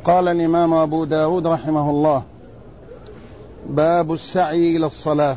قال الإمام أبو داود رحمه الله: باب السعي إلى الصلاة.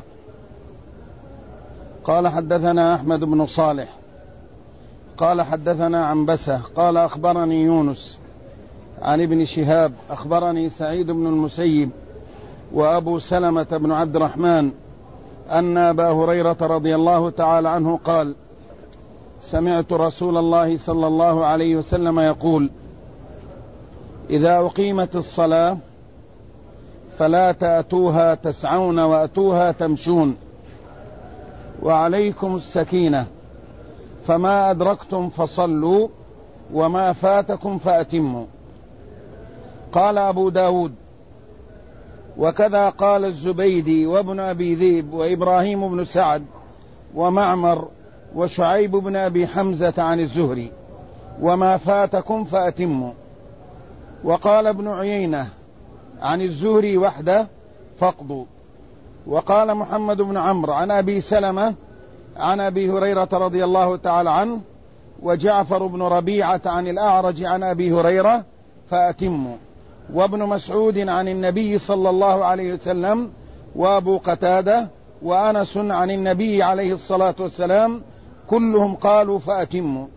قال: حدثنا أحمد بن صالح قال حدثنا عنبسة قال أخبرني يونس عن ابن شهاب أخبرني سعيد بن المسيب وأبو سلمة بن عبد الرحمن أن أبا هريرة رضي الله تعالى عنه قال: سمعت رسول الله صلى الله عليه وسلم يقول: إذا أقيمت الصلاة فلا تأتوها تسعون وأتوها تمشون، وعليكم السكينة، فما أدركتم فصلوا وما فاتكم فأتموا. قال أبو داود: وكذا قال الزبيدي وابن أبي ذئب وإبراهيم بن سعد ومعمر وشعيب بن أبي حمزة عن الزهري: وما فاتكم فأتموا. وقال ابن عيينة عن الزهري وحده: فاقضوا. وقال محمد بن عمرو عن أبي سلمة عن أبي هريرة رضي الله تعالى عنه وجعفر بن ربيعة عن الأعرج عن أبي هريرة: فأتموا. وابن مسعود عن النبي صلى الله عليه وسلم وأبو قتادة وأنس عن النبي عليه الصلاة والسلام كلهم قالوا: فأتموا.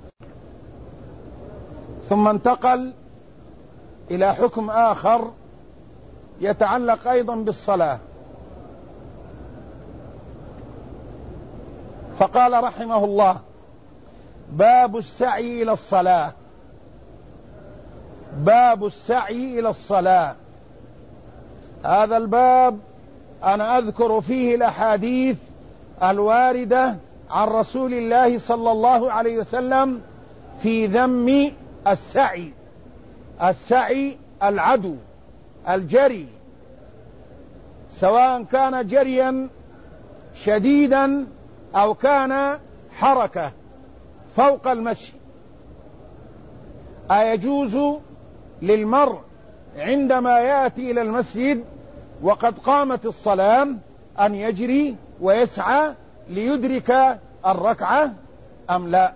ثم انتقل إلى حكم آخر يتعلق أيضا بالصلاة، فقال رحمه الله: باب السعي إلى الصلاة. باب السعي إلى الصلاة. هذا الباب أنا أذكر فيه الأحاديث الواردة عن رسول الله صلى الله عليه وسلم في ذم السعي. السعي العدو، الجري، سواء كان جريا شديدا أو كان حركة فوق المشي. أيجوز للمرء عندما يأتي إلى المسجد وقد قامت الصلاة أن يجري ويسعى ليدرك الركعة أم لا؟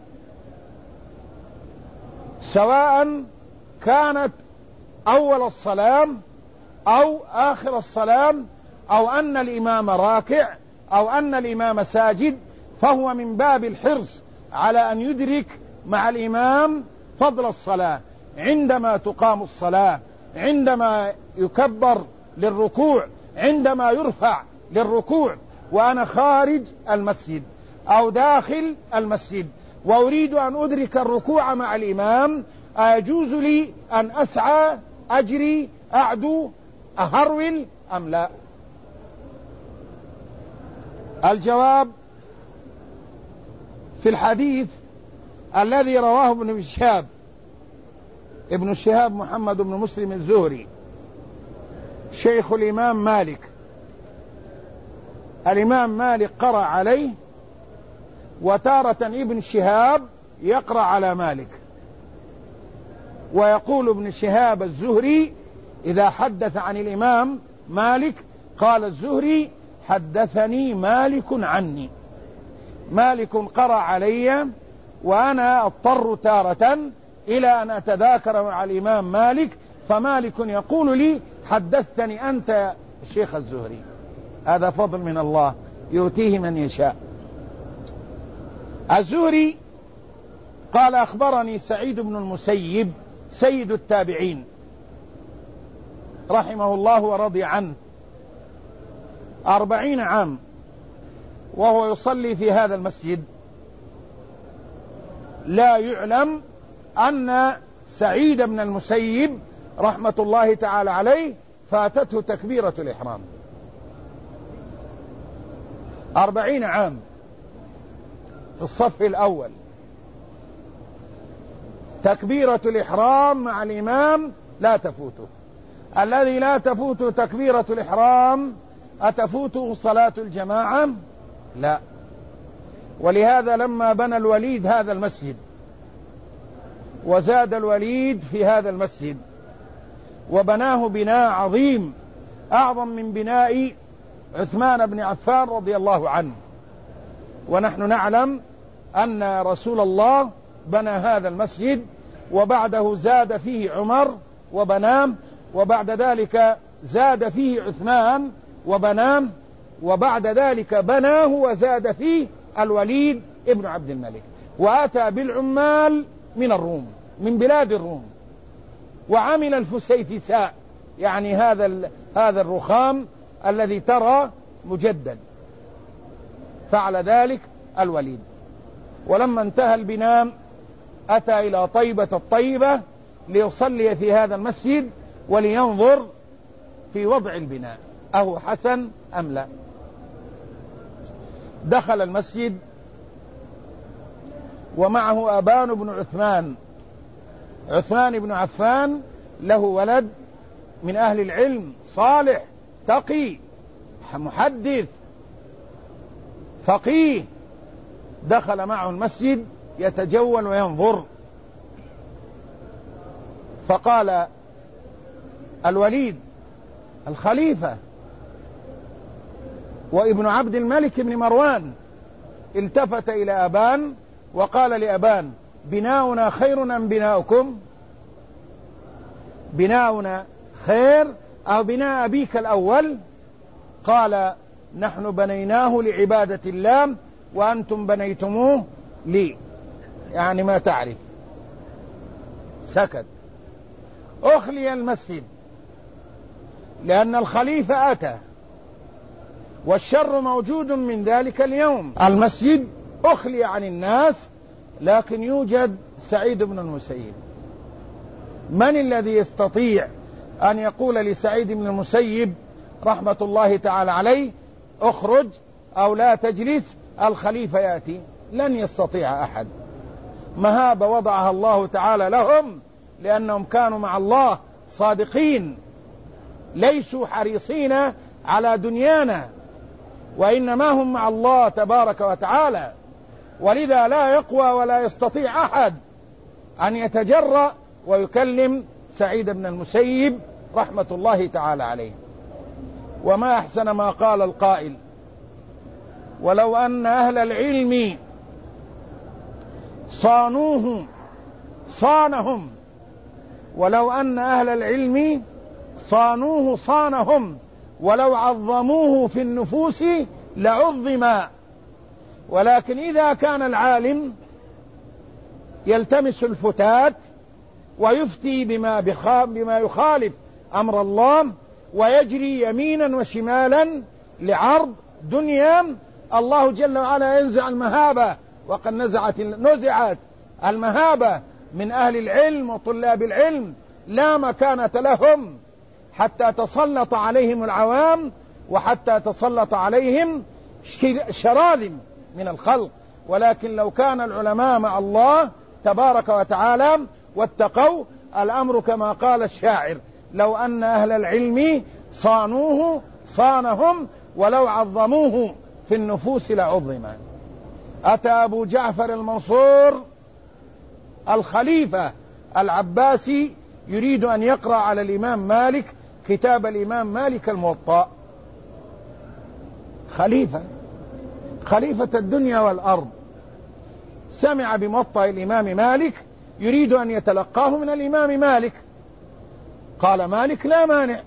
سواء كانت أول الصلاة أو آخر الصلاة أو أن الإمام راكع أو أن الإمام ساجد، فهو من باب الحرص على أن يدرك مع الإمام فضل الصلاة عندما تقام الصلاة، عندما يكبر للركوع، عندما يرفع للركوع، وأنا خارج المسجد أو داخل المسجد وأريد أن أدرك الركوع مع الإمام، أيجوز لي أن أسعى، أجري، أعدو، أهرول أم لا؟ الجواب في الحديث الذي رواه ابن شهاب محمد بن مسلم الزهري شيخ الإمام مالك. الإمام مالك قرأ عليه، وتارة ابن شهاب يقرأ على مالك. ويقول ابن شهاب الزهري إذا حدث عن الإمام مالك قال الزهري: حدثني مالك عني. مالك قرأ علي، وأنا أضطر تارة إلى أن أتذاكر مع الإمام مالك، فمالك يقول لي: حدثتني أنت يا الشيخ الزهري. هذا فضل من الله يؤتيه من يشاء. الزهري قال: أخبرني سعيد بن المسيب سيد التابعين رحمه الله ورضي عنه 40 عام وهو يصلي في هذا المسجد. لا يعلم أن سعيد بن المسيب رحمة الله تعالى عليه فاتته تكبيرة الإحرام. 40 عام في الصف الأول، تكبيرة الإحرام مع الإمام لا تفوته. الذي لا تفوته تكبيرة الإحرام أتفوته صلاة الجماعة؟ لا. ولهذا لما بنى الوليد هذا المسجد وزاد الوليد في هذا المسجد وبناه بناء عظيم أعظم من بناء عثمان بن عفان رضي الله عنه، ونحن نعلم أن رسول الله بنى هذا المسجد وبعده زاد فيه عمر وبناه، وبعد ذلك زاد فيه عثمان وبناه، وبعد ذلك بناه وزاد فيه الوليد ابن عبد الملك، وأتى بالعمال من الروم، من بلاد الروم، وعمل الفسيفساء، يعني هذا الرخام الذي ترى مجدد، فعل ذلك الوليد. ولما انتهى البناء أتى إلى طيبة الطيبة ليصلي في هذا المسجد ولينظر في وضع البناء أهو حسن أم لا. دخل المسجد ومعه أبان بن عثمان بن عفان، له ولد من أهل العلم صالح تقي محدث فقيه، دخل معه المسجد يتجول وينظر، فقال الوليد الخليفة وابن عبد الملك بن مروان التفت إلى أبان وقال لأبان: بناؤنا خير أم بناؤكم؟ بناؤنا خير أو بناء أبيك الأول؟ قال: نحن بنيناه لعبادة الله وأنتم بنيتموه لي، يعني ما تعرف. سكت. أخلي المسجد لأن الخليفة أتى، والشر موجود من ذلك اليوم. المسجد أخلي عن الناس، لكن يوجد سعيد بن المسيب. من الذي يستطيع أن يقول لسعيد بن المسيب رحمة الله تعالى عليه اخرج أو لا تجلس، الخليفة يأتي؟ لن يستطيع أحد. مهابة وضعها الله تعالى لهم لأنهم كانوا مع الله صادقين، ليسوا حريصين على دنيانا، وإنما هم مع الله تبارك وتعالى، ولذا لا يقوى ولا يستطيع أحد أن يتجرأ ويكلم سعيد بن المسيب رحمة الله تعالى عليه. وما أحسن ما قال القائل: ولو أن أهل العلم صانوه صانهم، ولو أن أهل العلم صانوه صانهم، ولو عظموه في النفوس لعظم. ولكن إذا كان العالم يلتمس الفتات ويفتي بما يخالف أمر الله ويجري يمينا وشمالا لعرض دنيا، الله جل وعلا ينزع المهابة، وقد نزعت المهابة من أهل العلم وطلاب العلم، لا مكانة لهم حتى تسلط عليهم العوام وحتى تسلط عليهم شراذم من الخلق. ولكن لو كان العلماء مع الله تبارك وتعالى واتقوا، الأمر كما قال الشاعر: لو أن أهل العلم صانوه صانهم، ولو عظموه في النفوس لعظم. أتى أبو جعفر المنصور الخليفة العباسي يريد أن يقرأ على الإمام مالك كتاب الإمام مالك الموطأ. خليفة الدنيا والأرض، سمع بموطأ الإمام مالك يريد أن يتلقاه من الإمام مالك. قال مالك: لا مانع.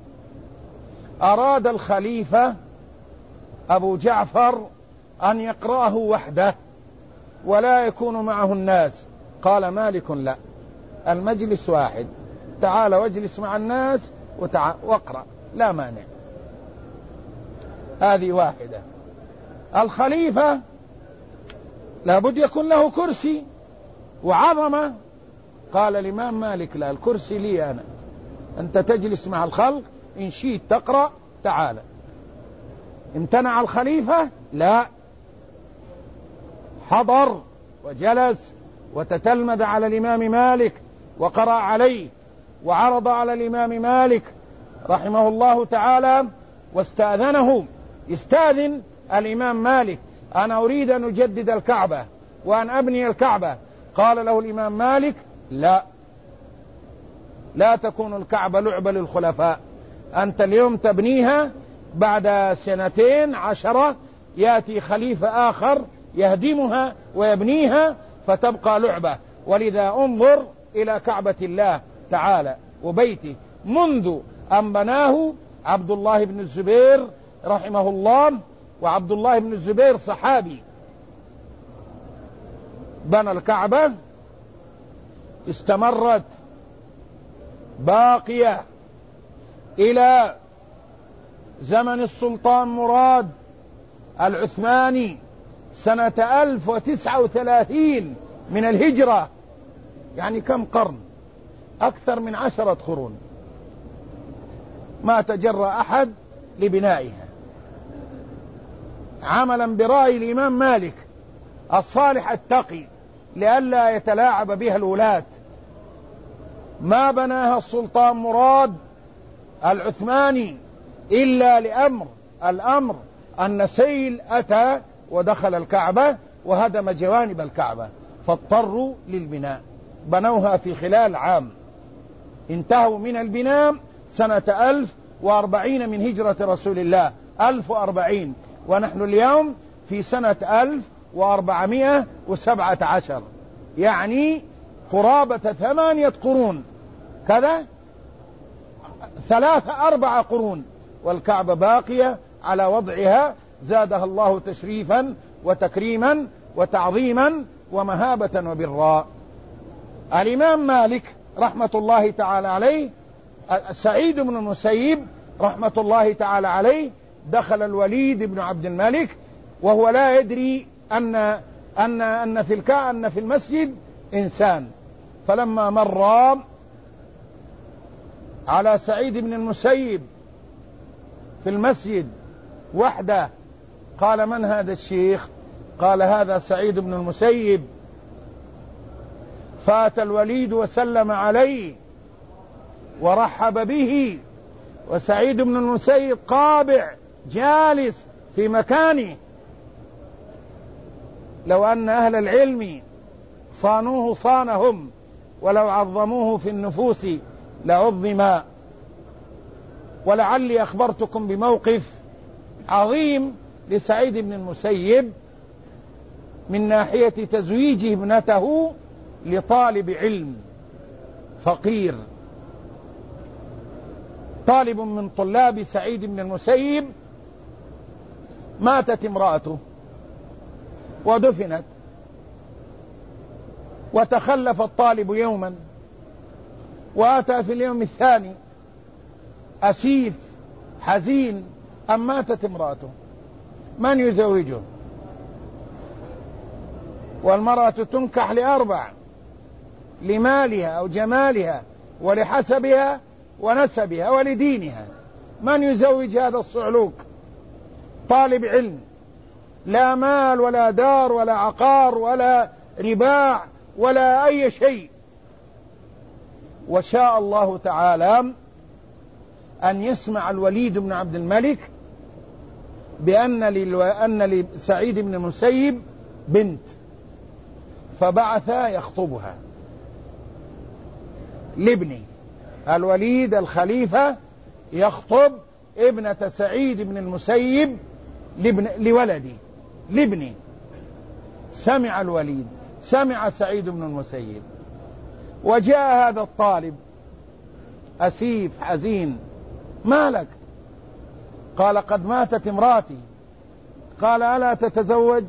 أراد الخليفة أبو جعفر أن يقرأه وحده ولا يكون معه الناس. قال مالك: لا، المجلس واحد، تعال واجلس مع الناس واقرأ، لا مانع. هذه واحدة. الخليفة لابد يكون له كرسي وعظمة. قال الإمام مالك: لا، الكرسي لي أنا، أنت تجلس مع الخلق، إن شئت تقرأ تعال. امتنع الخليفة؟ لا، حضر وجلس وتتلمذ على الإمام مالك وقرأ عليه وعرض على الإمام مالك رحمه الله تعالى، واستأذنه. استأذن الإمام مالك: أنا أريد أن أجدد الكعبة وأن أبني الكعبة. قال له الإمام مالك: لا تكون الكعبة لعبة للخلفاء، أنت اليوم تبنيها، بعد 2 يأتي خليفة آخر يهدمها ويبنيها فتبقى لعبة، ولذا انظر إلى كعبة الله تعالى وبيته منذ أن بناه عبد الله بن الزبير رحمه الله. وعبد الله بن الزبير صحابي، بنى الكعبة، استمرت باقية إلى زمن السلطان مراد العثماني سنة 1039 من الهجرة، يعني كم قرن؟ أكثر من 10 قرون ما تجرأ أحد لبنائها، عملا برأي الإمام مالك الصالح التقي لئلا يتلاعب بها الولاة. ما بناها السلطان مراد العثماني إلا الأمر أن سيل أتى ودخل الكعبة وهدم جوانب الكعبة، فاضطروا للبناء، بنوها في خلال عام، انتهوا من البناء سنة 1040 من هجرة رسول الله، 1040، ونحن اليوم في سنة 1417، يعني قرابة 8 قرون كذا، 3-4 قرون والكعبة باقية على وضعها، زادها الله تشريفا وتكريما وتعظيما ومهابة وبراء. الإمام مالك رحمة الله تعالى عليه، سعيد بن المسيب رحمة الله تعالى عليه، دخل الوليد بن عبد الملك وهو لا يدري أن في المسجد إنسان، فلما مر على سعيد بن المسيب في المسجد وحده قال: من هذا الشيخ؟ قال: هذا سعيد بن المسيب. فات الوليد وسلم عليه ورحب به، وسعيد بن المسيب قابع جالس في مكانه. لو أن أهل العلم صانوه صانهم، ولو عظموه في النفوس لعظم. ولعلي أخبرتكم بموقف عظيم لسعيد بن المسيب من ناحية تزويج ابنته لطالب علم فقير. طالب من طلاب سعيد بن المسيب ماتت امرأته ودفنت، وتخلف الطالب يوما، وأتى في اليوم الثاني أسيف حزين أن ماتت امرأته، من يزوجه؟ والمرأة تنكح ل4: لمالها أو جمالها ولحسبها ونسبها ولدينها. من يزوج هذا الصعلوك؟ طالب علم، لا مال ولا دار ولا عقار ولا رباع ولا أي شيء. وشاء الله تعالى أن يسمع الوليد بن عبد الملك أن لسعيد بن المسيب بنت، فبعث يخطبها لابنه. الوليد الخليفة يخطب ابنة سعيد بن المسيب لابنه. سمع الوليد، سمع سعيد بن المسيب، وجاء هذا الطالب أسيف حزين: ما لك؟ قال: قد ماتت امراتي. قال: ألا تتزوج؟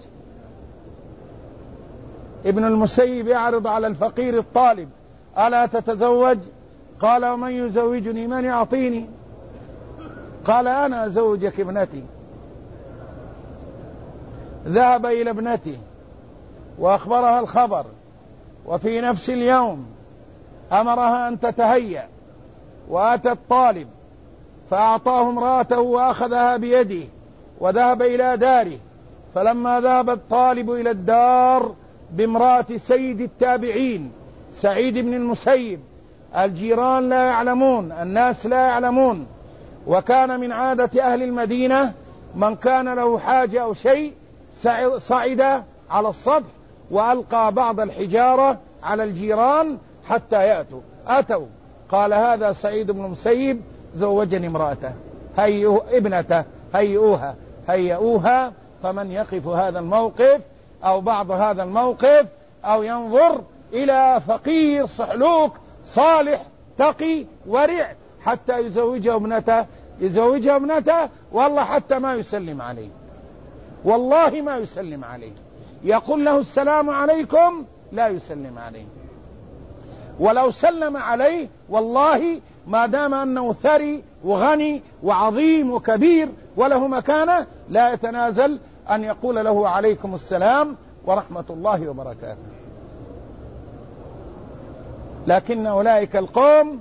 ابن المسيب يعرض على الفقير الطالب: ألا تتزوج؟ قال: ومن يزوجني؟ من يعطيني؟ قال: أنا أزوجك ابنتي. ذهب إلى ابنته وأخبرها الخبر، وفي نفس اليوم أمرها أن تتهيأ، وأتى الطالب فأعطاه امرأته وأخذها بيده وذهب إلى داره. فلما ذهب الطالب إلى الدار بامرأة سيد التابعين سعيد بن المسيب، الجيران لا يعلمون، الناس لا يعلمون، وكان من عادة أهل المدينة من كان له حاجة أو شيء صعد على السطح وألقى بعض الحجارة على الجيران حتى يأتوا. أتوا، قال: هذا سعيد بن المسيب زوجني امرأته، ابنته، هيئوها. فمن يقف هذا الموقف أو بعض هذا الموقف أو ينظر إلى فقير صحلوك صالح تقي ورع حتى يزوجها ابنته والله حتى ما يسلم عليه، والله ما يسلم عليه، يقول له السلام عليكم لا يسلم عليه، ولو سلم عليه والله ما دام أنه ثري وغني وعظيم وكبير وله مكانة لا يتنازل أن يقول له عليكم السلام ورحمة الله وبركاته. لكن أولئك القوم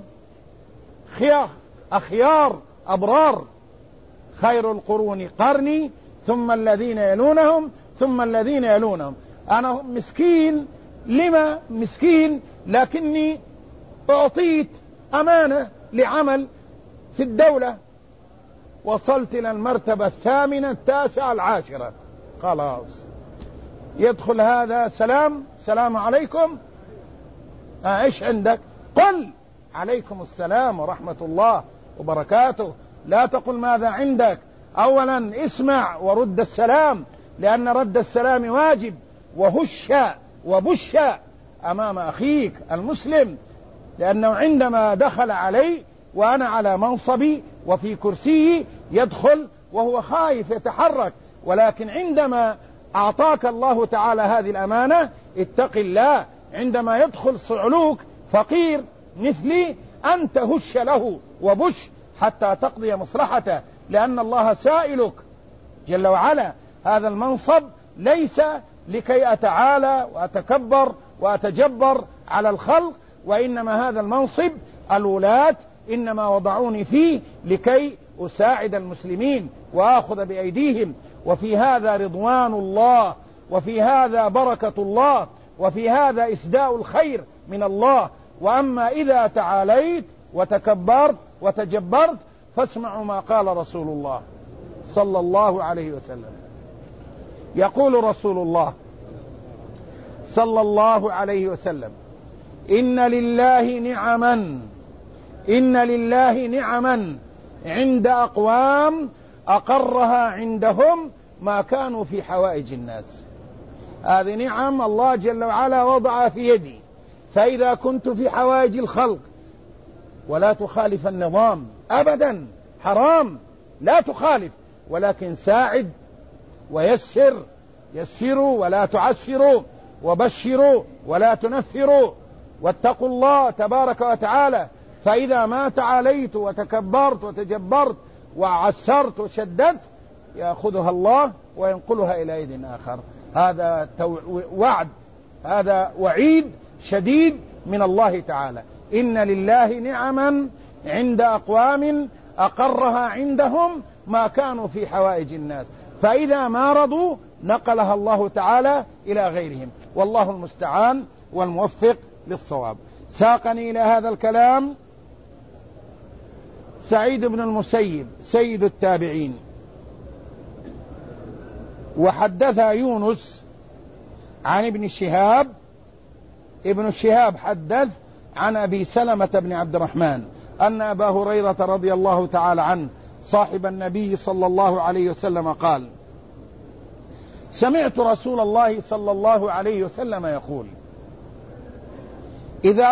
أخيار أبرار، خير القرون قرني ثم الذين يلونهم ثم الذين يلونهم. أنا مسكين، لما مسكين؟ لكني أعطيت أمانة لعمل في الدولة، وصلت إلى المرتبة 8 9 10، خلاص يدخل هذا سلام عليكم، ايش عندك؟ قل عليكم السلام ورحمة الله وبركاته، لا تقل ماذا عندك. اولا اسمع ورد السلام، لان رد السلام واجب، وهش وبش امام اخيك المسلم، لانه عندما دخل علي وانا على منصبي وفي كرسي يدخل وهو خايف يتحرك، ولكن عندما اعطاك الله تعالى هذه الامانة اتق الله، عندما يدخل صعلوك فقير مثلي أنت هش له وبش حتى تقضي مصلحته، لأن الله سائلك جل وعلا. هذا المنصب ليس لكي أتعالى وأتكبر وأتجبر على الخلق، وإنما هذا المنصب الولاة إنما وضعوني فيه لكي أساعد المسلمين وآخذ بأيديهم، وفي هذا رضوان الله، وفي هذا بركة الله، وفي هذا إسداء الخير من الله. وأما إذا تعاليت وتكبرت وتجبرت فاسمعوا ما قال رسول الله صلى الله عليه وسلم. يقول رسول الله صلى الله عليه وسلم: إن لله نعما عند أقوام أقرها عندهم ما كانوا في حوائج الناس. هذه نعم الله جل وعلا وضعها في يدي، فإذا كنت في حوائج الخلق ولا تخالف النظام أبدا، حرام، لا تخالف، ولكن ساعد ويسر، يسروا ولا تعسروا، وبشروا ولا تنفروا، واتقوا الله تبارك وتعالى. فإذا ما تعاليت وتكبرت وتجبرت وعسرت وشددت يأخذها الله وينقلها إلى يد آخر. هذا وعد، هذا وعيد شديد من الله تعالى. إن لله نعما عند أقوام أقرها عندهم ما كانوا في حوائج الناس، فإذا ما رضوا نقلها الله تعالى إلى غيرهم، والله المستعان والموفق للصواب. ساقني إلى هذا الكلام سعيد بن المسيب سيد التابعين، وحدث يونس عن ابن شهاب، ابن شهاب حدث عن أبي سلمة بن عبد الرحمن أن أبا هريرة رضي الله تعالى عنه صاحب النبي صلى الله عليه وسلم قال: سمعت رسول الله صلى الله عليه وسلم يقول: إذا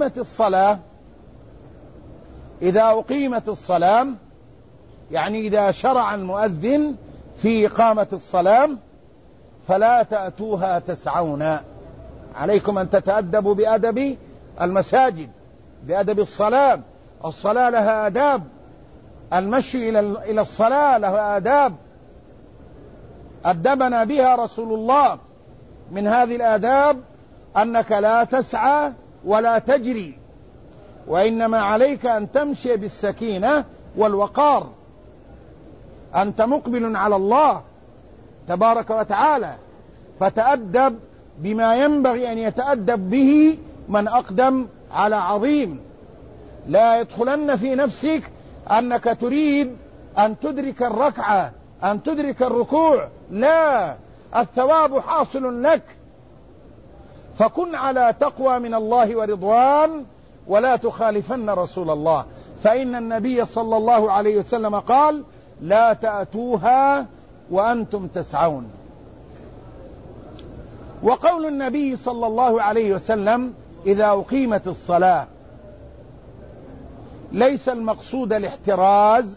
أقيمت الصلاة يعني إذا شرع المؤذن في إقامة الصلاة فلا تأتوها تسعون. عليكم أن تتأدبوا بأدب المساجد، بأدب الصلاة. الصلاة لها آداب، المشي إلى الصلاة له آداب أدبنا بها رسول الله. من هذه الآداب أنك لا تسعى ولا تجري، وإنما عليك أن تمشي بالسكينة والوقار. أنت مقبل على الله تبارك وتعالى، فتأدب بما ينبغي أن يتأدب به من أقدم على عظيم. لا يدخلن في نفسك أنك تريد أن تدرك الركعة، أن تدرك الركوع، لا، الثواب حاصل لك. فكن على تقوى من الله ورضوان، ولا تخالفن رسول الله، فإن النبي صلى الله عليه وسلم قال: لا تأتوها وأنتم تسعون. وقول النبي صلى الله عليه وسلم: إذا أقيمت الصلاة، ليس المقصود الاحتراز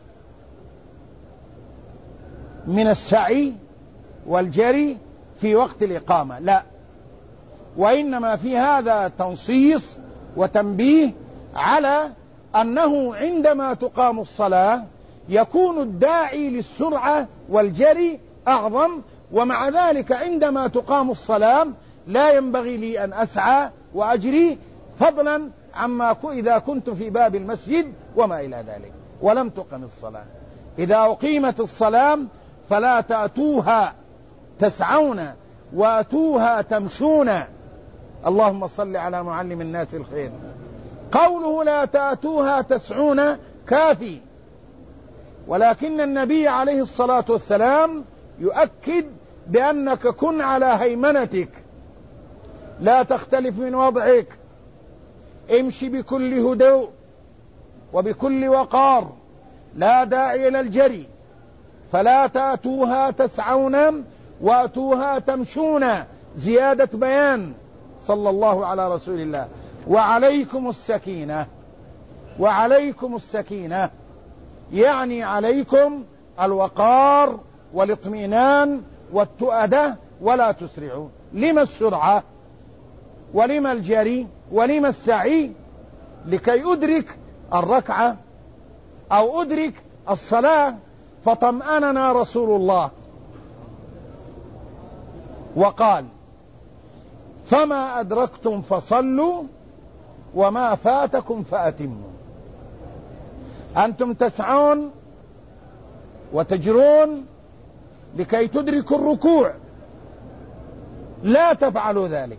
من السعي والجري في وقت الإقامة، لا، وإنما في هذا تنصيص وتنبيه على أنه عندما تقام الصلاة يكون الداعي للسرعة والجري أعظم، ومع ذلك عندما تقام الصلاة لا ينبغي لي أن أسعى وأجري، فضلا عما إذا كنت في باب المسجد وما إلى ذلك ولم تقم الصلاة. إذا أقيمت الصلاة فلا تأتوها تسعون وأتوها تمشون. اللهم صل على معلم الناس الخير. قوله لا تأتوها تسعون كافي، ولكن النبي عليه الصلاة والسلام يؤكد بأنك كن على هيمنتك، لا تختلف من وضعك، امشي بكل هدوء وبكل وقار، لا داعي إلى الجري. فلا تأتوها تسعون وأتوها تمشون، زيادة بيان صلى الله على رسول الله. وعليكم السكينة، وعليكم السكينة يعني عليكم الوقار والاطمئنان والتؤدة، ولا تسرعوا. لما السرعة ولما الجري ولما السعي؟ لكي أدرك الركعة أو أدرك الصلاة. فطمأننا رسول الله وقال فما أدركتم فصلوا وما فاتكم فأتموا. أنتم تسعون وتجرون لكي تدركوا الركوع، لا تفعلوا ذلك،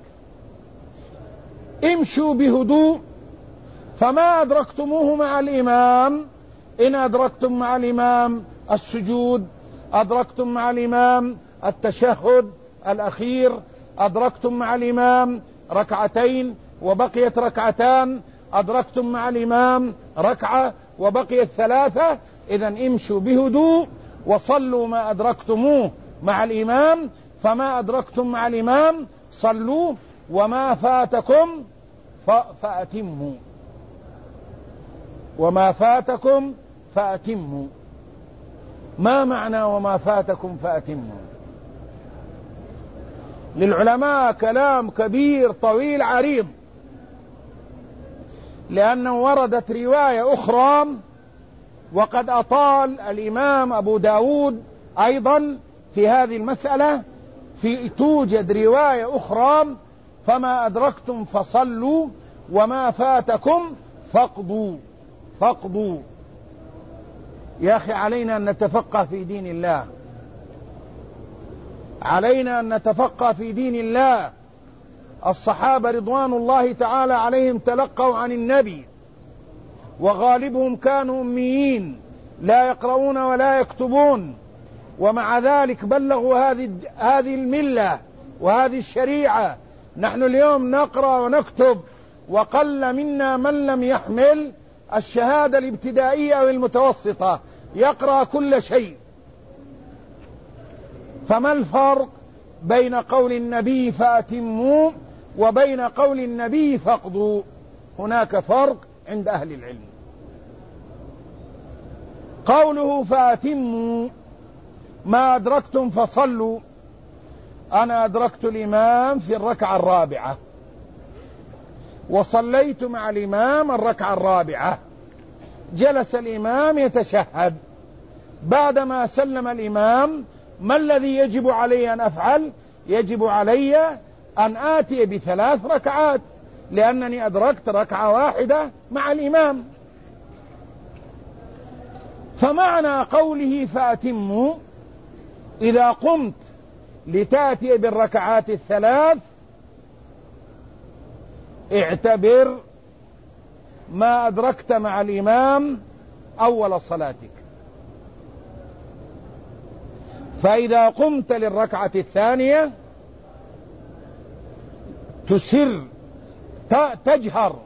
امشوا بهدوء. فما أدركتموه مع الإمام، إن أدركتم مع الإمام السجود، أدركتم مع الإمام التشهد الأخير، أدركتم مع الإمام ركعتين وبقيت ركعتان، أدركتم مع الإمام ركعة وبقيت ثلاثة، إذن امشوا بهدوء وصلوا ما أدركتموه مع الإمام. فما أدركتم مع الإمام صلوا وما فاتكم فأتموا، وما فاتكم فأتموا. ما معنى وما فاتكم فأتموا؟ للعلماء كلام كبير طويل عريض، لأنه وردت رواية أخرى، وقد أطال الإمام أبو داود أيضا في هذه المسألة. توجد رواية أخرى فما أدركتم فصلوا وما فاتكم فاقضوا. يا أخي علينا أن نتفقه في دين الله، علينا أن نتفقه في دين الله. الصحابة رضوان الله تعالى عليهم تلقوا عن النبي، وغالبهم كانوا أميين لا يقرؤون ولا يكتبون، ومع ذلك بلغوا هذه الملة وهذه الشريعة. نحن اليوم نقرأ ونكتب، وقل منا من لم يحمل الشهادة الابتدائية أو المتوسطة، يقرأ كل شيء. فما الفرق بين قول النبي فأتموا وبين قول النبي فاقضوا؟ هناك فرق عند أهل العلم. قوله فأتموا ما أدركتم فصلوا، أنا أدركت الإمام في الركعة الرابعة وصليت مع الإمام الركعة الرابعة، جلس الإمام يتشهد، بعدما سلم الإمام ما الذي يجب علي أن أفعل؟ يجب علي أن آتي بثلاث ركعات، لأنني أدركت ركعة واحدة مع الإمام. فمعنى قوله فأتموا إذا قمت لتأتي بالركعات الثلاث اعتبر ما أدركت مع الإمام أول صلاتك، فإذا قمت للركعة الثانية تسر تجهر.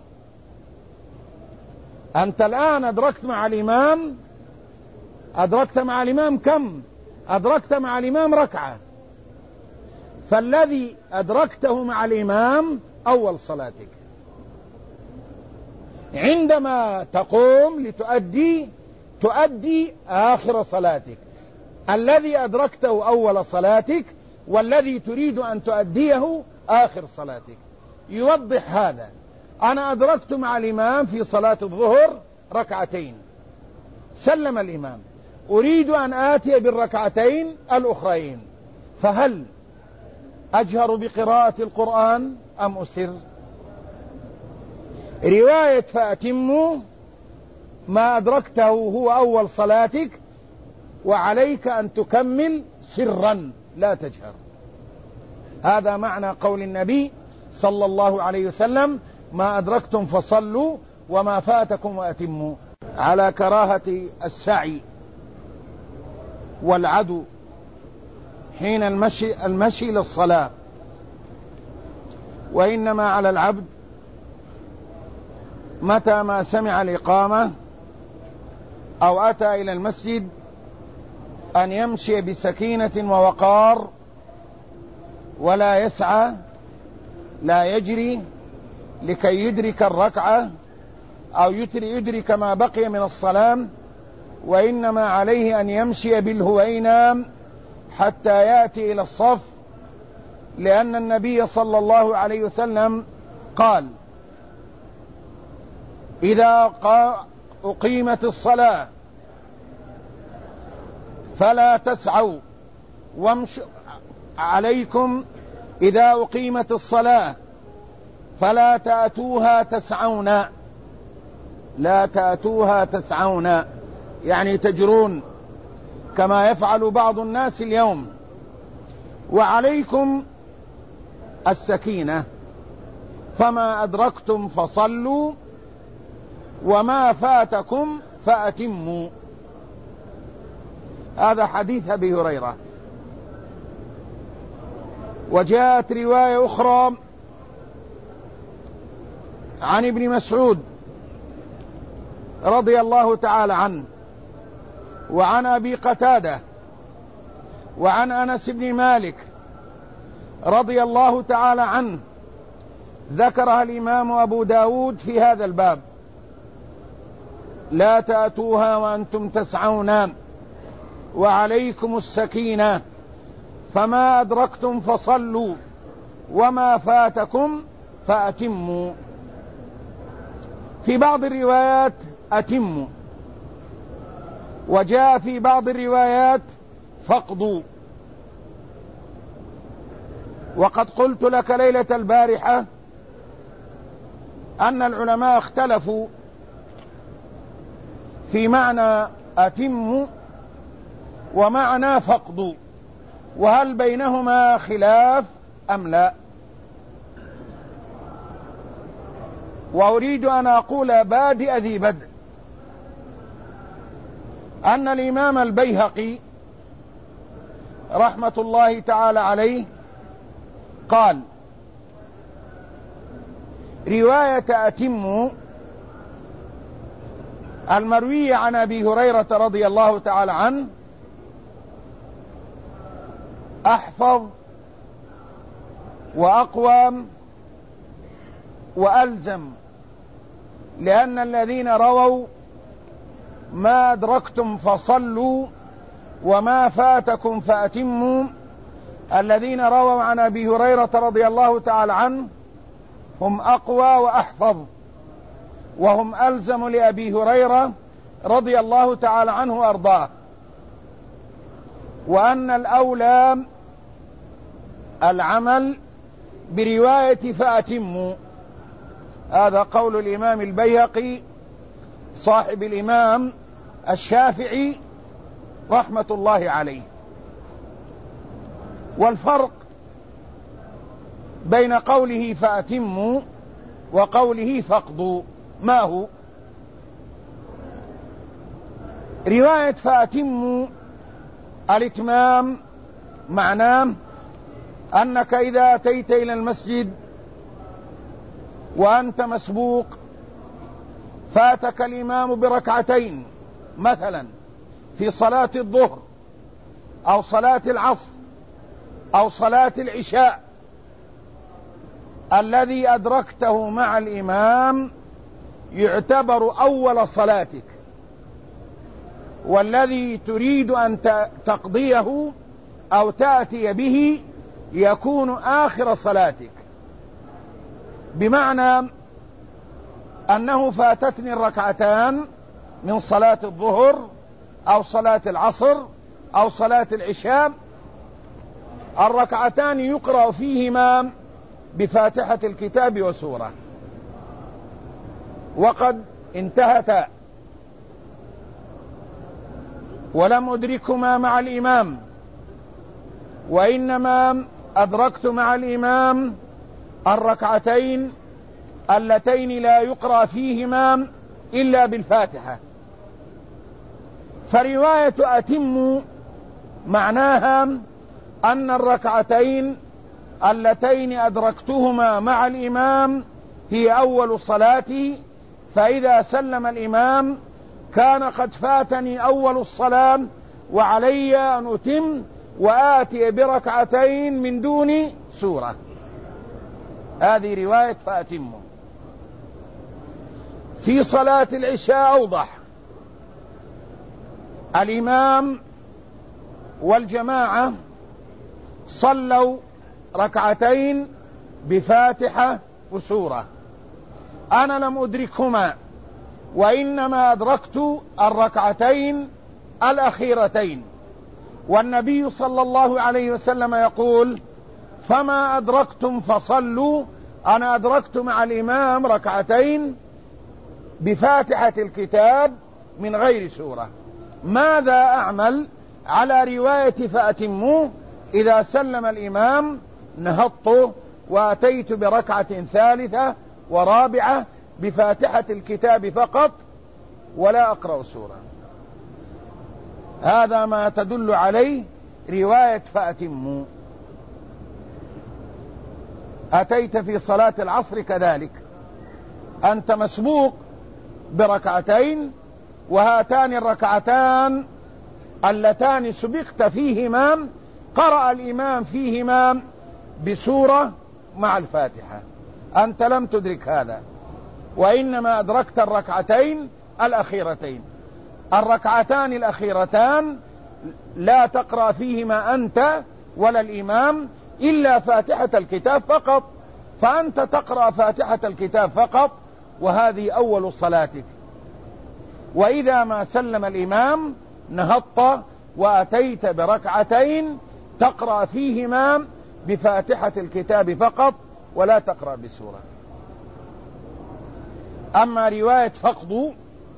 أنت الآن أدركت مع الإمام، أدركت مع الإمام كم؟ أدركت مع الإمام ركعة، فالذي أدركته مع الإمام أول صلاتك. عندما تقوم تؤدي آخر صلاتك، الذي أدركته أول صلاتك والذي تريد أن تؤديه آخر صلاتك. يوضح هذا: أنا أدركت مع الإمام في صلاة الظهر ركعتين، سلم الإمام، أريد أن آتي بالركعتين الأخرين، فهل أجهر بقراءة القرآن أم أسر؟ رواية فأتموا ما أدركته هو أول صلاتك، وعليك أن تكمل سرا لا تجهر. هذا معنى قول النبي صلى الله عليه وسلم: ما أدركتم فصلوا وما فاتكم وأتموا. على كراهة السعي والعدو حين المشي للصلاة، وإنما على العبد متى ما سمع الإقامة أو أتى إلى المسجد أن يمشي بسكينة ووقار، ولا يسعى، لا يجري لكي يدرك الركعة أو يدرك ما بقي من الصلاة، وإنما عليه أن يمشي بالهوينام حتى يأتي إلى الصف، لأن النبي صلى الله عليه وسلم قال: إذا أقيمت الصلاة فلا تسعوا وامشوا، عليكم إذا أقيمت الصلاة فلا تأتوها تسعون، لا تأتوها تسعون، يعني تجرون كما يفعل بعض الناس اليوم. وعليكم السكينة، فما أدركتم فصلوا وما فاتكم فأتموا. هذا حديث أبي هريرة. وجاءت رواية أخرى عن ابن مسعود رضي الله تعالى عنه، وعن أبي قتادة، وعن أنس بن مالك رضي الله تعالى عنه، ذكرها الإمام أبو داود في هذا الباب: لا تأتوها وأنتم تسعون وعليكم السكينة، فما أدركتم فصلوا وما فاتكم فأتموا. في بعض الروايات أتموا، وجاء في بعض الروايات فقدوا. وقد قلت لك ليلة البارحة أن العلماء اختلفوا في معنى أتموا ومعنى فقدوا، وهل بينهما خلاف أم لا. وأريد أن أقول بادئ ذي بدء أن الإمام البيهقي رحمة الله تعالى عليه قال: رواية أتموا المروية عن أبي هريرة رضي الله تعالى عنه أحفظ وأقوم وألزم، لأن الذين رووا ما أدركتم فصلوا وما فاتكم فأتموا، الذين رووا عن أبي هريرة رضي الله تعالى عنه هم أقوى وأحفظ، وهم ألزم لأبي هريرة رضي الله تعالى عنه وأرضاه، وأن الأولى العمل برواية فأتموا. هذا قول الإمام البيهقي صاحب الإمام الشافعي رحمة الله عليه. والفرق بين قوله فأتموا وقوله فقدوا ما هو؟ رواية فأتموا الإتمام معناه أنك إذا أتيت إلى المسجد وأنت مسبوق فاتك الإمام بركعتين، مثلا في صلاة الظهر أو صلاة العصر أو صلاة العشاء، الذي أدركته مع الإمام يعتبر أول صلاتك، والذي تريد أن تقضيه أو تأتي به يكون آخر صلاتك، بمعنى أنه فاتتني الركعتان من صلاة الظهر أو صلاة العصر أو صلاة العشاء، الركعتان يقرأ فيهما بفاتحة الكتاب وسورة، وقد انتهتا ولم أدركهما مع الإمام، وإنما أدركت مع الإمام الركعتين اللتين لا يقرأ فيهما إلا بالفاتحة. فرواية أتم معناها أن الركعتين اللتين أدركتهما مع الإمام هي أول صلاتي، فإذا سلم الإمام كان قد فاتني أول الصلاة، وعلي أن أتم وآتي بركعتين من دون سورة. هذه رواية فأتم. في صلاة العشاء أوضح، الإمام والجماعة صلوا ركعتين بفاتحة وسورة، أنا لم أدركهما، وإنما أدركت الركعتين الأخيرتين، والنبي صلى الله عليه وسلم يقول: فما أدركتم فصلوا. أنا أدركت مع الإمام ركعتين بفاتحة الكتاب من غير سورة. ماذا أعمل على رواية فأتموا؟ إذا سلم الإمام نهضت وأتيت بركعة ثالثة ورابعة بفاتحة الكتاب فقط ولا أقرأ سورة. هذا ما تدل عليه رواية فأتموا. أتيت في صلاة العصر كذلك، أنت مسبوق بركعتين، وهاتان الركعتان اللتان سبقت فيهما قرأ الإمام فيهما بسورة مع الفاتحة، أنت لم تدرك هذا، وإنما أدركت الركعتين الأخيرتين. الركعتان الأخيرتان لا تقرأ فيهما أنت ولا الإمام إلا فاتحة الكتاب فقط، فأنت تقرأ فاتحة الكتاب فقط، وهذه أول صلاتك. وإذا ما سلم الإمام نهضت وأتيت بركعتين تقرأ فيهما بفاتحة الكتاب فقط ولا تقرأ بسورة. أما رواية فقد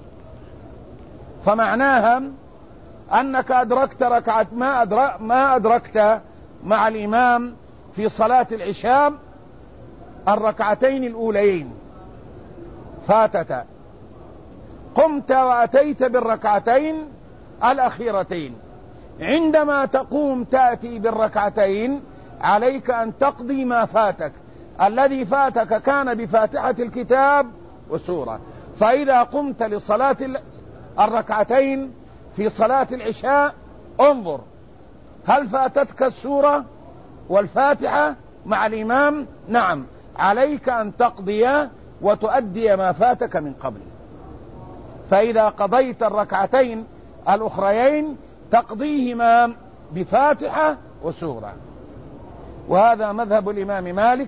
فمعناها أنك أدركت ركعة ما أدركت مع الإمام في صلاة العشاء الركعتين الأوليين فاتتا، قمت وأتيت بالركعتين الأخيرتين. عندما تقوم تأتي بالركعتين عليك أن تقضي ما فاتك، الذي فاتك كان بفاتحة الكتاب وسورة. فإذا قمت لصلاة الركعتين في صلاة العشاء انظر هل فاتتك السورة والفاتحة مع الإمام؟ نعم، عليك أن تقضي وتؤدي ما فاتك من قبل. فإذا قضيت الركعتين الأخريين تقضيهما بفاتحة وسورة. وهذا مذهب الإمام مالك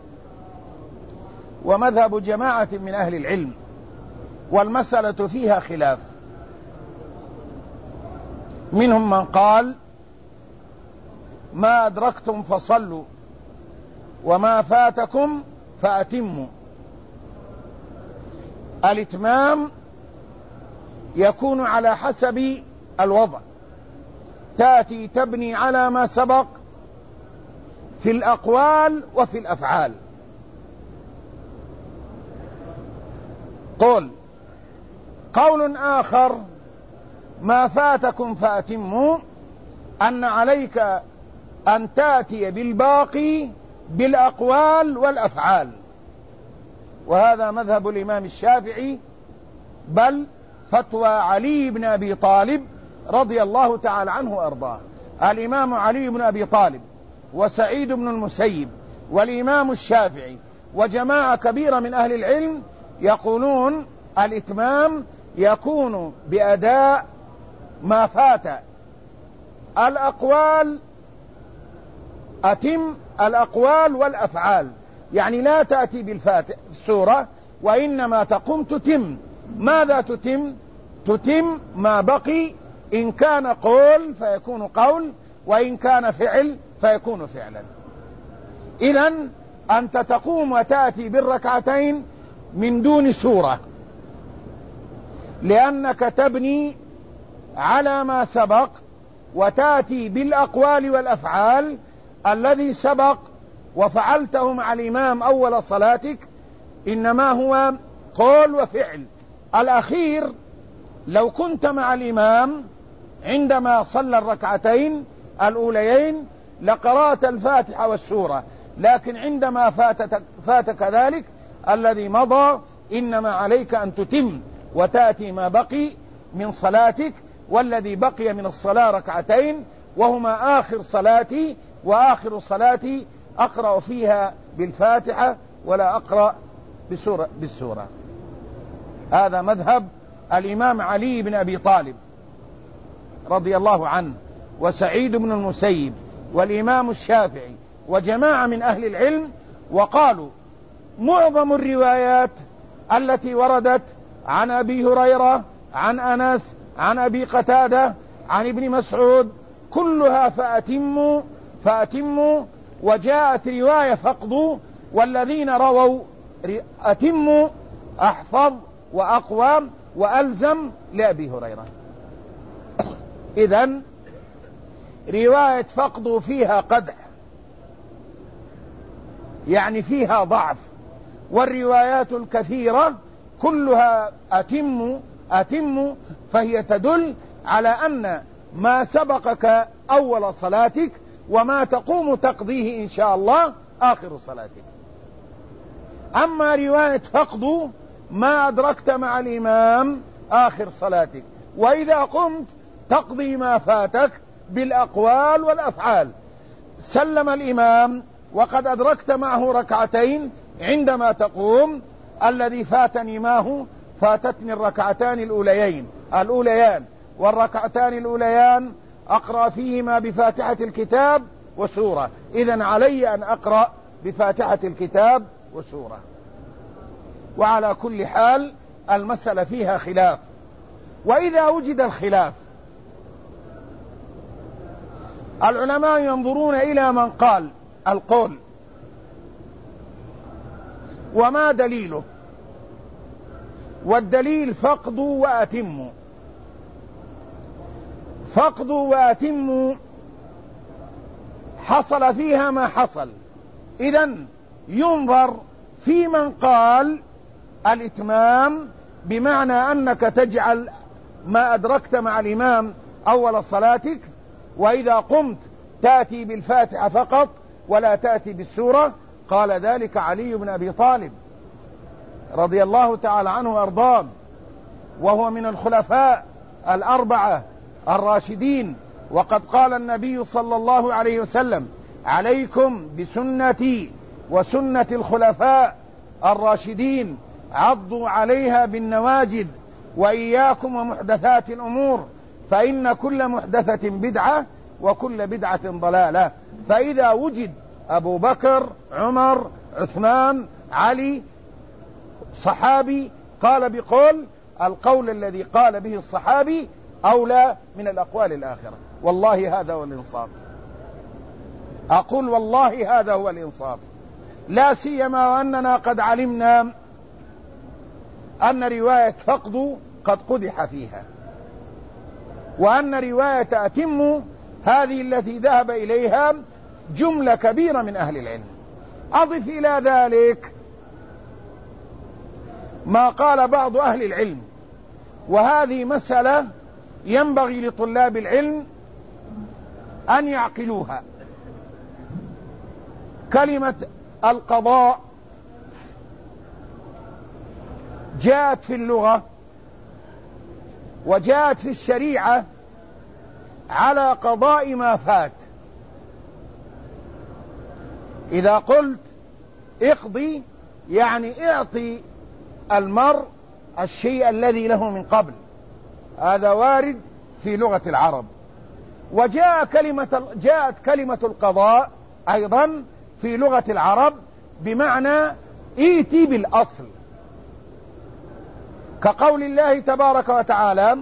ومذهب جماعة من أهل العلم، والمسألة فيها خلاف. منهم من قال: ما أدركتم فصلوا وما فاتكم فأتموا. الإتمام يكون على حسب الوضع، تأتي تبني على ما سبق في الأقوال وفي الأفعال. قول آخر: ما فاتكم فأتموا، أن عليك أن تأتي بالباقي بالأقوال والأفعال، وهذا مذهب الإمام الشافعي، بل فتوى علي بن أبي طالب رضي الله تعالى عنه وأرضاه. الإمام علي بن أبي طالب وسعيد بن المسيب والإمام الشافعي وجماعة كبيرة من أهل العلم يقولون الإتمام يكون بأداء ما فات. الأقوال أتم الأقوال والأفعال، يعني لا تأتي بالسورة وإنما تقوم تتم. ماذا تتم؟ تتم ما بقي، إن كان قول فيكون قول، وإن كان فعل فيكون فعلا. إذن أنت تقوم وتأتي بالركعتين من دون سورة، لأنك تبني على ما سبق وتأتي بالأقوال والأفعال الذي سبق وفعلته مع الإمام أول صلاتك إنما هو قول وفعل. الأخير لو كنت مع الإمام عندما صلى الركعتين الأوليين لقرأت الفاتحة والسورة، لكن عندما فاتك ذلك الذي مضى إنما عليك أن تتم وتأتي ما بقي من صلاتك، والذي بقي من الصلاة ركعتين وهما آخر صلاتي، وآخر صلاتي أقرأ فيها بالفاتحة ولا أقرأ بالسورة. هذا مذهب الإمام علي بن أبي طالب رضي الله عنه، وسعيد بن المسيب، والإمام الشافعي، وجماعة من أهل العلم. وقالوا معظم الروايات التي وردت عن أبي هريرة، عن أنس، عن أبي قتادة، عن ابن مسعود، كلها فأتموا. وجاءت رواية فقدوا، والذين رووا أتموا أحفظ وأقوام وألزم لأبي هريرة. إذن رواية فقدوا فيها قدح، يعني فيها ضعف، والروايات الكثيرة كلها أتموا، فهي تدل على أن ما سبقك أول صلاتك وما تقوم تقضيه إن شاء الله آخر صلاتك. أما رواية فقدوا ما أدركت مع الإمام آخر صلاتك، وإذا قمت تقضي ما فاتك بالأقوال والأفعال. سلم الإمام وقد أدركت معه ركعتين، عندما تقوم الذي فاتني معه فاتتني الركعتان الأوليان، والركعتان الأوليان أقرأ فيهما بفاتحة الكتاب وسورة، إذن علي أن أقرأ بفاتحة الكتاب وسورة. وعلى كل حال المسألة فيها خلاف. وإذا وجد الخلاف العلماء ينظرون إلى من قال القول وما دليله، والدليل فقدوا وأتموا حصل فيها ما حصل. إذن ينظر في من قال الإتمام، بمعنى أنك تجعل ما أدركت مع الإمام أول صلاتك، وإذا قمت تأتي بالفاتحة فقط ولا تأتي بالسورة. قال ذلك علي بن أبي طالب رضي الله تعالى عنه وأرضاه، وهو من الخلفاء الأربعة الراشدين. وقد قال النبي صلى الله عليه وسلم: عليكم بسنتي وسنة الخلفاء الراشدين، عضوا عليها بالنواجذ، وإياكم ومحدثات الأمور، فإن كل محدثة بدعة وكل بدعة ضلالة. فإذا وجد أبو بكر، عمر، عثمان، علي صحابي قال بقول، القول الذي قال به الصحابي أولى من الأقوال الآخرة. والله هذا هو الإنصاف، أقول والله هذا هو الإنصاف، لا سيما وأننا قد علمنا أن رواية فقد قد قدح فيها، وأن رواية أتم هذه التي ذهب إليها جملة كبيرة من أهل العلم. أضف إلى ذلك ما قال بعض أهل العلم، وهذه مسألة ينبغي لطلاب العلم أن يعقلوها. كلمة القضاء جاءت في اللغة وجاءت في الشريعة على قضاء ما فات. إذا قلت اقضي يعني اعطي المرء الشيء الذي له من قبل، هذا وارد في لغة العرب. جاءت كلمة القضاء أيضا في لغة العرب بمعنى ائتي بالأصل، كقول الله تبارك وتعالى: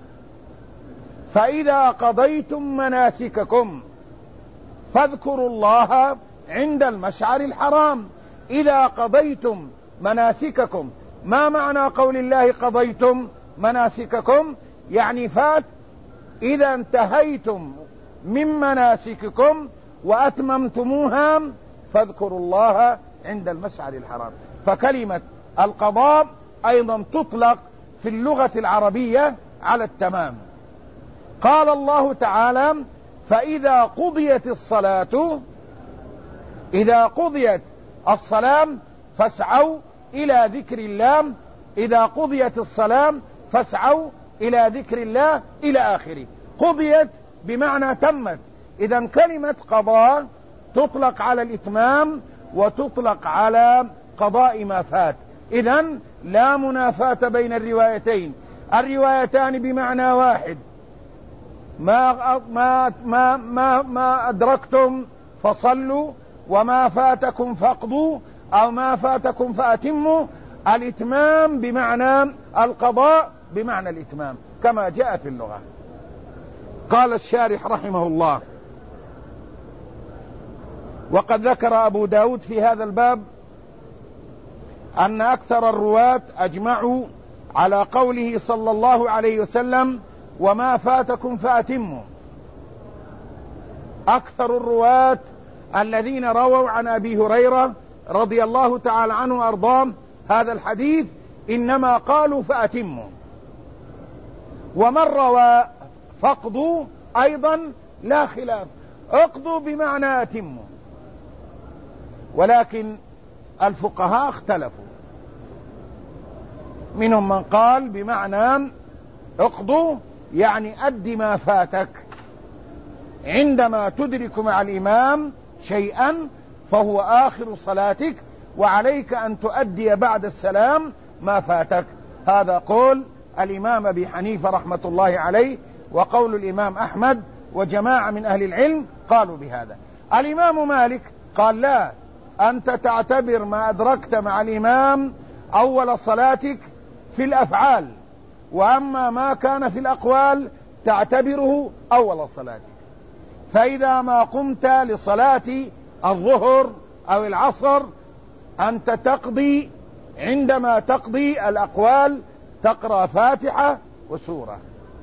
فإذا قضيتم مناسككم فاذكروا الله عند المشعر الحرام. إذا قضيتم مناسككم، ما معنى قول الله قضيتم مناسككم؟ يعني فات. إذا انتهيتم من مناسككم وأتممتموها فاذكروا الله عند المشعر الحرام. فكلمة القضاء أيضا تطلق في اللغة العربية على التمام. قال الله تعالى: فإذا قضيت الصلاة، إذا قضيت الصلاة فاسعوا إلى ذكر الله، إذا قضيت الصلاة فاسعوا إلى ذكر الله إلى آخره. قضيت بمعنى تمت. إذا كلمة قضاء تطلق على الإتمام وتطلق على قضاء ما فات. إذا لا منافاة بين الروايتين، الروايتان بمعنى واحد: ما أدركتم فصلوا، وما فاتكم فاقضوا، أو ما فاتكم فأتموا. الإتمام بمعنى القضاء بمعنى الإتمام كما جاء في اللغة. قال الشارح رحمه الله: وقد ذكر أبو داود في هذا الباب أن أكثر الرواة أجمعوا على قوله صلى الله عليه وسلم: وما فاتكم فأتموا. أكثر الرواة الذين رووا عن أبي هريرة رضي الله تعالى عنه وأرضاه هذا الحديث إنما قالوا فأتموا. ومن روى فاقضوا أيضا لا خلاف، اقضوا بمعنى أتموا. ولكن الفقهاء اختلفوا، منهم من قال بمعنى اقضوا يعني أد ما فاتك، عندما تدرك مع الإمام شيئا فهو آخر صلاتك، وعليك أن تؤدي بعد السلام ما فاتك. هذا قول الإمام أبي حنيفة رحمة الله عليه، وقول الإمام أحمد وجماعة من أهل العلم قالوا بهذا. الإمام مالك قال: لا، أنت تعتبر ما أدركت مع الإمام أول صلاتك في الأفعال، وأما ما كان في الأقوال تعتبره أول صلاتك. فإذا ما قمت لصلاة الظهر أو العصر أنت تقضي، عندما تقضي الأقوال تقرأ فاتحة وسورة،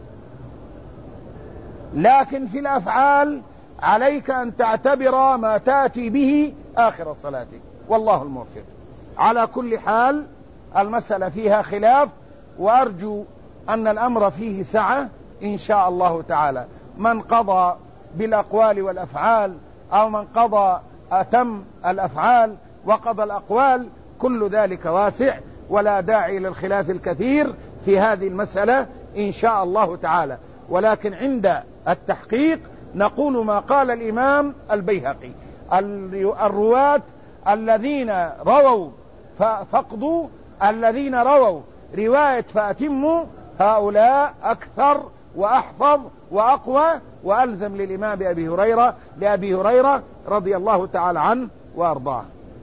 لكن في الأفعال عليك أن تعتبر ما تأتي به آخر صلاتك، والله الموفق. على كل حال المسألة فيها خلاف، وأرجو أن الأمر فيه سعة إن شاء الله تعالى. من قضى بالأقوال والأفعال، أو من قضى أتم الأفعال وقضى الأقوال، كل ذلك واسع، ولا داعي للخلاف الكثير في هذه المسألة إن شاء الله تعالى. ولكن عند التحقيق نقول ما قال الإمام البيهقي: الرواة الذين رووا فاقضوا، الذين رووا رواية فأتموا، هؤلاء أكثر وأحفظ وأقوى وألزم للإمام لأبي هريرة رضي الله تعالى عنه وأرضاه.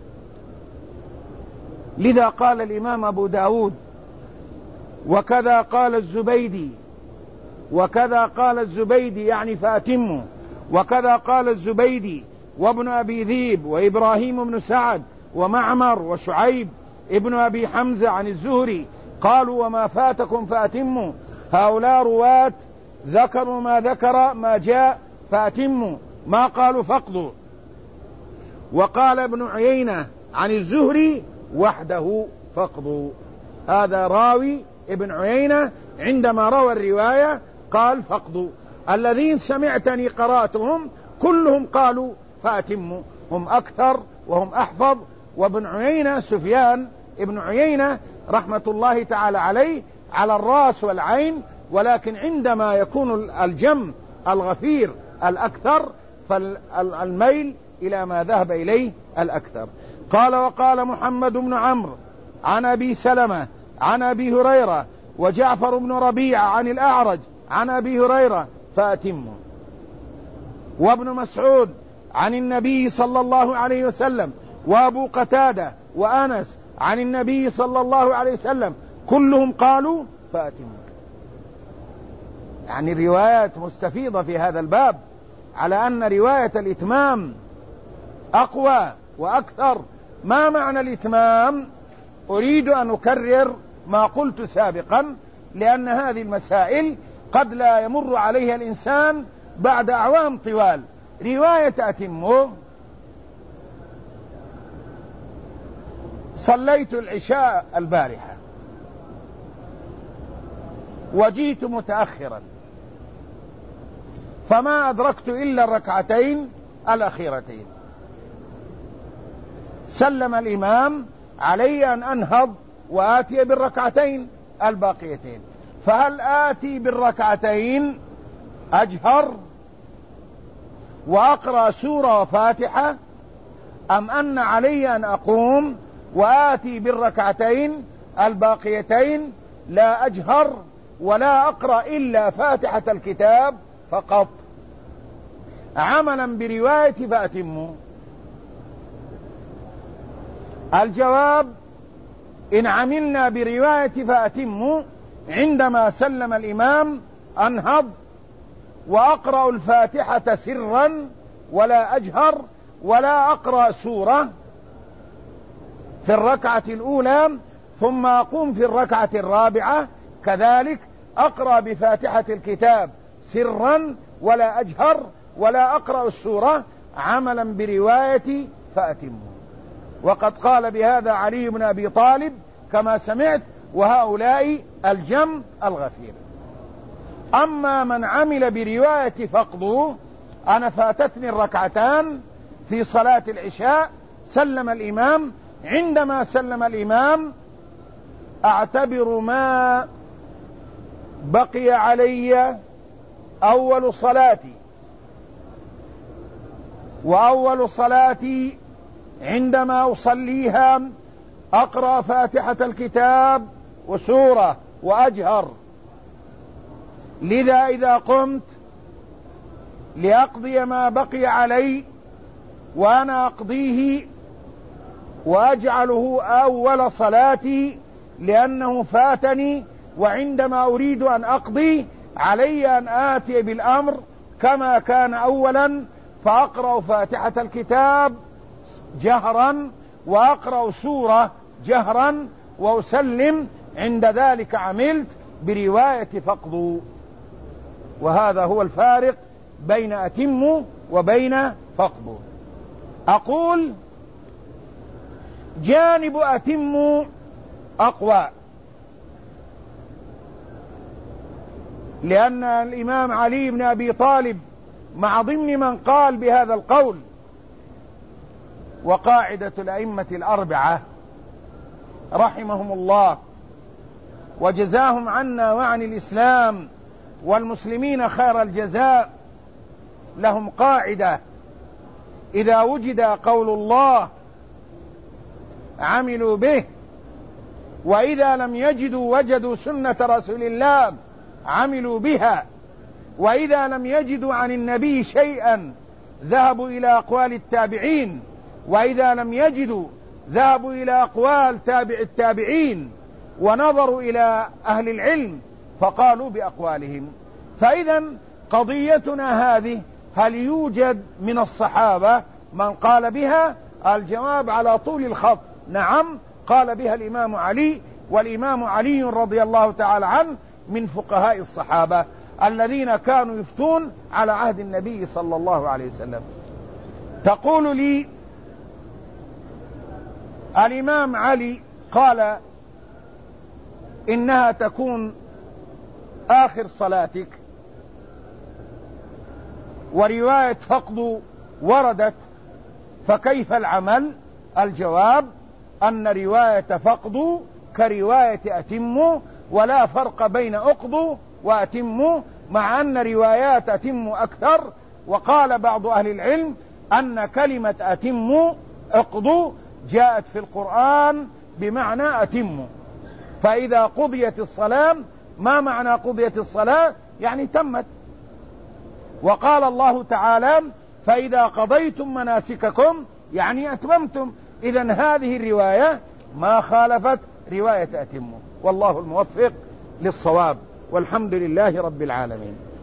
لذا قال الإمام أبو داود: وكذا قال الزبيدي، وكذا قال الزبيدي يعني فأتموا، وكذا قال الزبيدي وابن أبي ذيب وإبراهيم بن سعد ومعمر وشعيب ابن أبي حمزة عن الزهري قالوا: وما فاتكم فأتموا. هؤلاء رواة ذكروا ما ذكر ما جاء فأتموا، ما قالوا فاقضوا. وقال ابن عيينة عن الزهري وحده فاقضوا. هذا راوي ابن عيينة عندما روى الرواية قال فاقضوا. الذين سمعتني قرأتهم كلهم قالوا فأتموا، هم أكثر وهم أحفظ. وابن عيينة سفيان ابن عيينة رحمة الله تعالى عليه على الرأس والعين، ولكن عندما يكون الجم الغفير الأكثر فالميل إلى ما ذهب إليه الأكثر. قال: وقال محمد بن عمرو عن أبي سلمة عن أبي هريرة، وجعفر بن ربيعة عن الأعرج عن أبي هريرة فأتموا. وابن مسعود عن النبي صلى الله عليه وسلم، وأبو قتادة وأنس عن النبي صلى الله عليه وسلم، كلهم قالوا فأتموا. يعني الروايات مستفيضة في هذا الباب على أن رواية الإتمام أقوى وأكثر. ما معنى الإتمام؟ أريد أن أكرر ما قلت سابقا، لأن هذه المسائل قد لا يمر عليها الإنسان بعد أعوام طوال. رواية أتموا: صليت العشاء البارحة وجيت متأخرا فما أدركت إلا الركعتين الأخيرتين، سلم الإمام، علي أن أنهض وآتي بالركعتين الباقيتين، فهل آتي بالركعتين أجهر وأقرأ سورة وفاتحة، أم أن علي أن أقوم وآتي بالركعتين الباقيتين لا أجهر ولا أقرأ إلا فاتحة الكتاب فقط، عملا برواية فأتموا؟ الجواب: إن عملنا برواية فأتموا، عندما سلم الإمام أنهض وأقرأ الفاتحة سرا ولا أجهر ولا أقرأ سورة في الركعة الأولى، ثم أقوم في الركعة الرابعة كذلك أقرأ بفاتحة الكتاب سرا ولا أجهر ولا أقرأ السورة، عملا برواية فأتموا. وقد قال بهذا علي بن أبي طالب كما سمعت، وهؤلاء الجم الغفير. أما من عمل برواية فقضوا: أنا فاتتني الركعتان في صلاة العشاء، سلم الإمام، عندما سلم الإمام أعتبر ما بقي علي أول صلاتي، وأول صلاتي عندما أصليها أقرأ فاتحة الكتاب وسورة وأجهر، لذا إذا قمت لأقضي ما بقي علي وأنا أقضيه وأجعله أول صلاتي لأنه فاتني، وعندما أريد أن أقضي علي أن آتي بالأمر كما كان أولا، فأقرأ فاتحة الكتاب جهرا وأقرأ سورة جهرا وأسلم، عند ذلك عملت برواية فقضوا. وهذا هو الفارق بين أتموا وبين فقضوا. أقول: جانب أتموا أقوى، لأن الإمام علي بن أبي طالب مع ضمن من قال بهذا القول، وقاعدة الأئمة الأربعة رحمهم الله وجزاهم عنا وعن الإسلام والمسلمين خير الجزاء، لهم قاعدة: إذا وجد قول الله عملوا به، وإذا لم يجدوا وجدوا سنة رسول الله عملوا بها، وإذا لم يجدوا عن النبي شيئا ذهبوا إلى أقوال التابعين، وإذا لم يجدوا ذهبوا إلى أقوال تابع التابعين، ونظروا إلى أهل العلم فقالوا بأقوالهم. فإذا قضيتنا هذه: هل يوجد من الصحابة من قال بها؟ الجواب على طول الخط: نعم، قال بها الإمام علي، والإمام علي رضي الله تعالى عنه من فقهاء الصحابة الذين كانوا يفتون على عهد النبي صلى الله عليه وسلم. تقول لي: الإمام علي قال إنها تكون آخر صلاتك، ورواية فقد وردت، فكيف العمل؟ الجواب: أن رواية فقد كرواية أتم، ولا فرق بين أقض وأتم، مع أن روايات أتم أكثر. وقال بعض أهل العلم أن كلمة أتم أقض جاءت في القرآن بمعنى أتم، فإذا قضيت الصلاة، ما معنى قضيت الصلاة؟ يعني تمت. وقال الله تعالى فإذا قضيتم مناسككم يعني أتممتم. إذن هذه الرواية ما خالفت رواية أتموا، والله الموفق للصواب، والحمد لله رب العالمين.